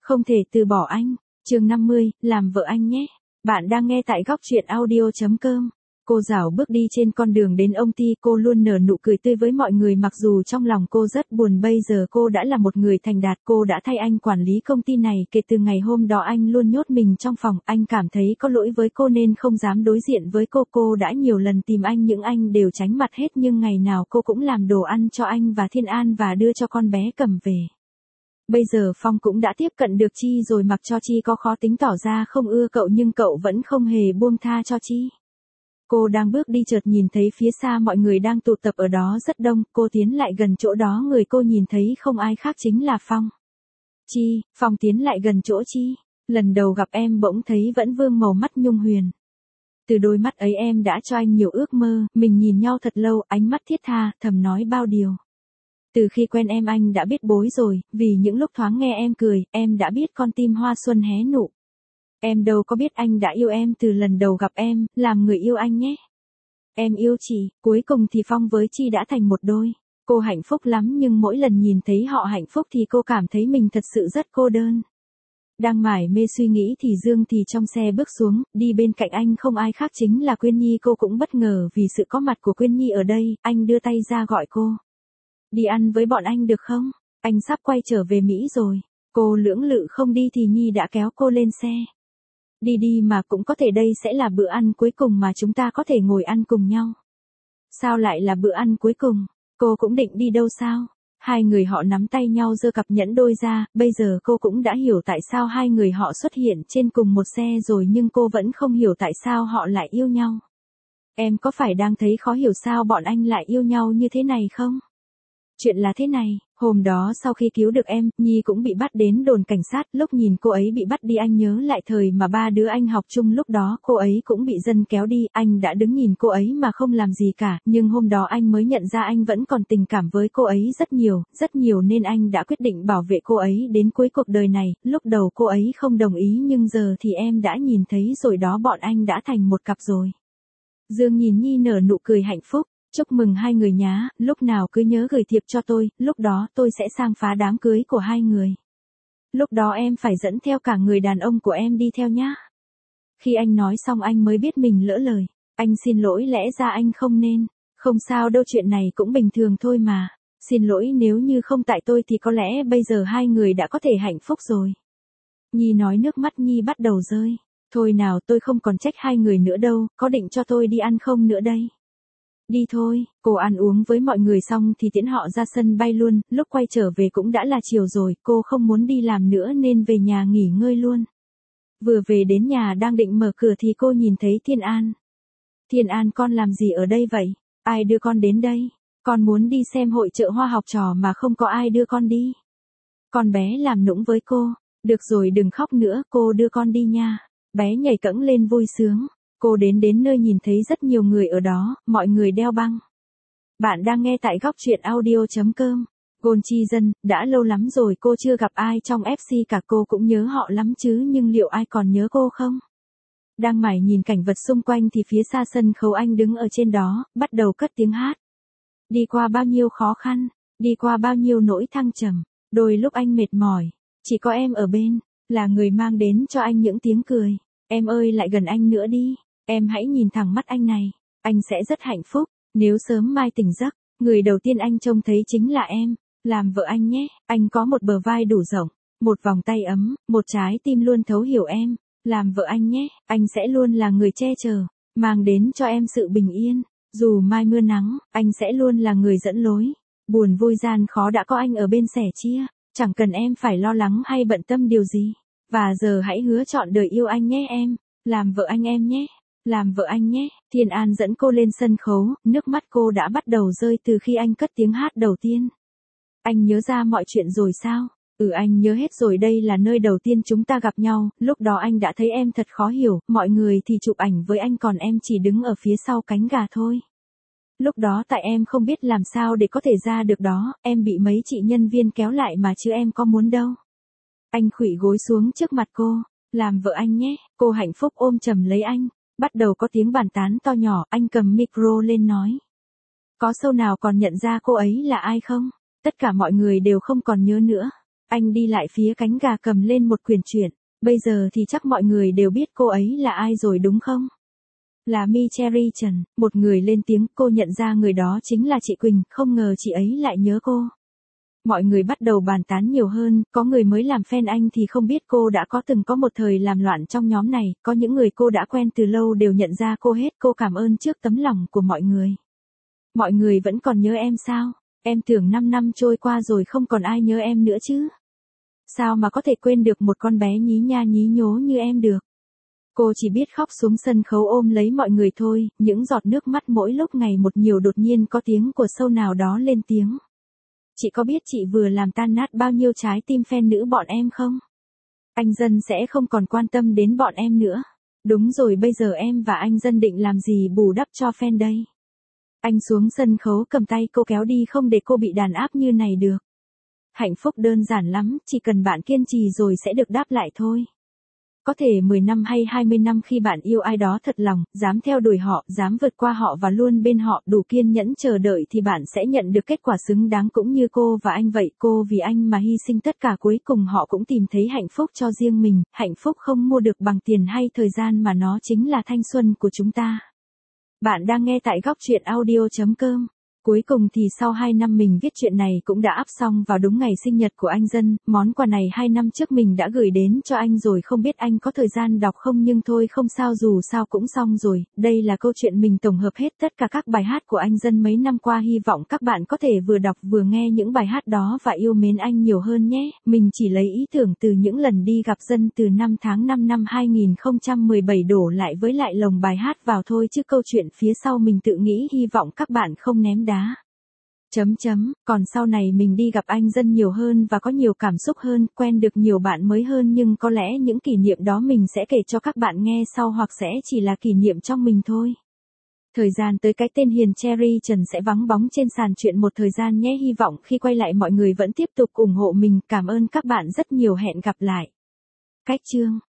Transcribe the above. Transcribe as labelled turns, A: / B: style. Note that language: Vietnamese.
A: Không thể từ bỏ anh. Chương 50, làm vợ anh nhé. Bạn đang nghe tại góc truyện audio.com. Cô dảo bước đi trên con đường đến ông ty, cô luôn nở nụ cười tươi với mọi người mặc dù trong lòng cô rất buồn. Bây giờ cô đã là một người thành đạt, cô đã thay anh quản lý công ty này. Kể từ ngày hôm đó anh luôn nhốt mình trong phòng, anh cảm thấy có lỗi với cô nên không dám đối diện với cô. Cô đã nhiều lần tìm anh nhưng anh đều tránh mặt hết, nhưng ngày nào cô cũng làm đồ ăn cho anh và Thiên An và đưa cho con bé cầm về. Bây giờ Phong cũng đã tiếp cận được Chi rồi, mặc cho Chi có khó tính tỏ ra không ưa cậu nhưng cậu vẫn không hề buông tha cho Chi. Cô đang bước đi chợt nhìn thấy phía xa mọi người đang tụ tập ở đó rất đông, cô tiến lại gần chỗ đó, người cô nhìn thấy không ai khác chính là Phong. Chi, Phong tiến lại gần chỗ Chi. Lần đầu gặp em bỗng thấy vẫn vương màu mắt nhung huyền. Từ đôi mắt ấy em đã cho anh nhiều ước mơ, mình nhìn nhau thật lâu, ánh mắt thiết tha, thầm nói bao điều. Từ khi quen em anh đã biết bối rồi, vì những lúc thoáng nghe em cười, em đã biết con tim hoa xuân hé nụ. Em đâu có biết anh đã yêu em từ lần đầu gặp em, làm người yêu anh nhé. Em yêu chị, cuối cùng thì Phong với Chi đã thành một đôi. Cô hạnh phúc lắm nhưng mỗi lần nhìn thấy họ hạnh phúc thì cô cảm thấy mình thật sự rất cô đơn. Đang mải mê suy nghĩ thì Dương thì trong xe bước xuống, đi bên cạnh anh không ai khác chính là Quyên Nhi. Cô cũng bất ngờ vì sự có mặt của Quyên Nhi ở đây, anh đưa tay ra gọi cô. Đi ăn với bọn anh được không? Anh sắp quay trở về Mỹ rồi. Cô lưỡng lự không đi thì Nhi đã kéo cô lên xe. Đi đi mà, cũng có thể đây sẽ là bữa ăn cuối cùng mà chúng ta có thể ngồi ăn cùng nhau. Sao lại là bữa ăn cuối cùng? Cô cũng định đi đâu sao? Hai người họ nắm tay nhau giơ cặp nhẫn đôi ra, bây giờ cô cũng đã hiểu tại sao hai người họ xuất hiện trên cùng một xe rồi nhưng cô vẫn không hiểu tại sao họ lại yêu nhau. Em có phải đang thấy khó hiểu sao bọn anh lại yêu nhau như thế này không? Chuyện là thế này, hôm đó sau khi cứu được em, Nhi cũng bị bắt đến đồn cảnh sát, lúc nhìn cô ấy bị bắt đi anh nhớ lại thời mà ba đứa anh học chung, lúc đó cô ấy cũng bị dân kéo đi, anh đã đứng nhìn cô ấy mà không làm gì cả, nhưng hôm đó anh mới nhận ra anh vẫn còn tình cảm với cô ấy rất nhiều nên anh đã quyết định bảo vệ cô ấy đến cuối cuộc đời này. Lúc đầu cô ấy không đồng ý nhưng giờ thì em đã nhìn thấy rồi đó, bọn anh đã thành một cặp rồi. Dương nhìn Nhi nở nụ cười hạnh phúc. Chúc mừng hai người nhá, lúc nào cứ nhớ gửi thiệp cho tôi, lúc đó tôi sẽ sang phá đám cưới của hai người. Lúc đó em phải dẫn theo cả người đàn ông của em đi theo nhá. Khi anh nói xong anh mới biết mình lỡ lời. Anh xin lỗi, lẽ ra anh không nên. Không sao đâu, chuyện này cũng bình thường thôi mà. Xin lỗi, nếu như không tại tôi thì có lẽ bây giờ hai người đã có thể hạnh phúc rồi. Nhi nói, nước mắt Nhi bắt đầu rơi. Thôi nào, tôi không còn trách hai người nữa đâu, có định cho tôi đi ăn không nữa đây? Đi thôi, cô ăn uống với mọi người xong thì tiễn họ ra sân bay luôn, lúc quay trở về cũng đã là chiều rồi, cô không muốn đi làm nữa nên về nhà nghỉ ngơi luôn. Vừa về đến nhà đang định mở cửa thì cô nhìn thấy Thiên An. Thiên An, con làm gì ở đây vậy? Ai đưa con đến đây? Con muốn đi xem hội chợ hoa học trò mà không có ai đưa con đi. Con bé làm nũng với cô. Được rồi, đừng khóc nữa, cô đưa con đi nha. Bé nhảy cẫng lên vui sướng. Cô đến nơi nhìn thấy rất nhiều người ở đó, mọi người đeo băng. Bạn đang nghe tại góc truyện audio.com. Gôn Chi Dân, đã lâu lắm rồi cô chưa gặp ai trong FC cả, cô cũng nhớ họ lắm chứ nhưng liệu ai còn nhớ cô không? Đang mải nhìn cảnh vật xung quanh thì phía xa sân khấu anh đứng ở trên đó, bắt đầu cất tiếng hát. Đi qua bao nhiêu khó khăn, đi qua bao nhiêu nỗi thăng trầm, đôi lúc anh mệt mỏi, chỉ có em ở bên, là người mang đến cho anh những tiếng cười. Em ơi, lại gần anh nữa đi. Em hãy nhìn thẳng mắt anh này, anh sẽ rất hạnh phúc, nếu sớm mai tỉnh giấc, người đầu tiên anh trông thấy chính là em, làm vợ anh nhé. Anh có một bờ vai đủ rộng, một vòng tay ấm, một trái tim luôn thấu hiểu em, làm vợ anh nhé. Anh sẽ luôn là người che chở, mang đến cho em sự bình yên, dù mai mưa nắng, anh sẽ luôn là người dẫn lối, buồn vui gian khó đã có anh ở bên sẻ chia, chẳng cần em phải lo lắng hay bận tâm điều gì, và giờ hãy hứa chọn đời yêu anh nhé em, làm vợ anh em nhé. Làm vợ anh nhé. Thiên An dẫn cô lên sân khấu, nước mắt cô đã bắt đầu rơi từ khi anh cất tiếng hát đầu tiên. Anh nhớ ra mọi chuyện rồi sao? Anh nhớ hết rồi, đây là nơi đầu tiên chúng ta gặp nhau, lúc đó anh đã thấy em thật khó hiểu, mọi người thì chụp ảnh với anh còn em chỉ đứng ở phía sau cánh gà thôi. Lúc đó tại em không biết làm sao để có thể ra được đó, em bị mấy chị nhân viên kéo lại mà chứ em có muốn đâu. Anh khuỵu gối xuống trước mặt cô, làm vợ anh nhé, cô hạnh phúc ôm chầm lấy anh. Bắt đầu có tiếng bàn tán to nhỏ, anh cầm micro lên nói. Có show nào còn nhận ra cô ấy là ai không? Tất cả mọi người đều không còn nhớ nữa. Anh đi lại phía cánh gà cầm lên một quyển truyện. Bây giờ thì chắc mọi người đều biết cô ấy là ai rồi đúng không? Là Mi Cherry Trần, một người lên tiếng. Cô nhận ra người đó chính là chị Quỳnh, không ngờ chị ấy lại nhớ cô. Mọi người bắt đầu bàn tán nhiều hơn, có người mới làm fan anh thì không biết cô đã từng có một thời làm loạn trong nhóm này, có những người cô đã quen từ lâu đều nhận ra cô hết. Cô cảm ơn trước tấm lòng của mọi người. Mọi người vẫn còn nhớ em sao? Em tưởng 5 năm trôi qua rồi không còn ai nhớ em nữa chứ. Sao mà có thể quên được một con bé nhí nha nhí nhố như em được? Cô chỉ biết khóc xuống sân khấu ôm lấy mọi người thôi, những giọt nước mắt mỗi lúc ngày một nhiều. Đột nhiên có tiếng của show nào đó lên tiếng. Chị có biết chị vừa làm tan nát bao nhiêu trái tim fan nữ bọn em không? Anh Dân sẽ không còn quan tâm đến bọn em nữa. Đúng rồi, bây giờ em và anh Dân định làm gì bù đắp cho fan đây? Anh xuống sân khấu cầm tay cô kéo đi, không để cô bị đàn áp như này được. Hạnh phúc đơn giản lắm, chỉ cần bạn kiên trì rồi sẽ được đáp lại thôi. Có thể 10 năm hay 20 năm, khi bạn yêu ai đó thật lòng, dám theo đuổi họ, dám vượt qua họ và luôn bên họ, đủ kiên nhẫn chờ đợi thì bạn sẽ nhận được kết quả xứng đáng. Cũng như cô và anh vậy, cô vì anh mà hy sinh tất cả, cuối cùng họ cũng tìm thấy hạnh phúc cho riêng mình. Hạnh phúc không mua được bằng tiền hay thời gian mà nó chính là thanh xuân của chúng ta. Bạn đang nghe tại góc truyện audio.com. Cuối cùng thì sau 2 năm mình viết chuyện này cũng đã up xong vào đúng ngày sinh nhật của anh Dân. Món quà này 2 năm trước mình đã gửi đến cho anh rồi, không biết anh có thời gian đọc không, nhưng thôi không sao, dù sao cũng xong rồi. Đây là câu chuyện mình tổng hợp hết tất cả các bài hát của anh Dân mấy năm qua, hy vọng các bạn có thể vừa đọc vừa nghe những bài hát đó và yêu mến anh nhiều hơn nhé. Mình chỉ lấy ý tưởng từ những lần đi gặp Dân từ 5 tháng 5 năm 2017 đổ lại với lại lồng bài hát vào thôi, chứ câu chuyện phía sau mình tự nghĩ, hy vọng các bạn không ném đá. Còn sau này mình đi gặp anh Dân nhiều hơn và có nhiều cảm xúc hơn, quen được nhiều bạn mới hơn, nhưng có lẽ những kỷ niệm đó mình sẽ kể cho các bạn nghe sau, hoặc sẽ chỉ là kỷ niệm trong mình thôi. Thời gian tới cái tên Hiền Cherry Trần sẽ vắng bóng trên sàn chuyện một thời gian nhé, hy vọng khi quay lại mọi người vẫn tiếp tục ủng hộ mình. Cảm ơn các bạn rất nhiều, hẹn gặp lại. Cách chương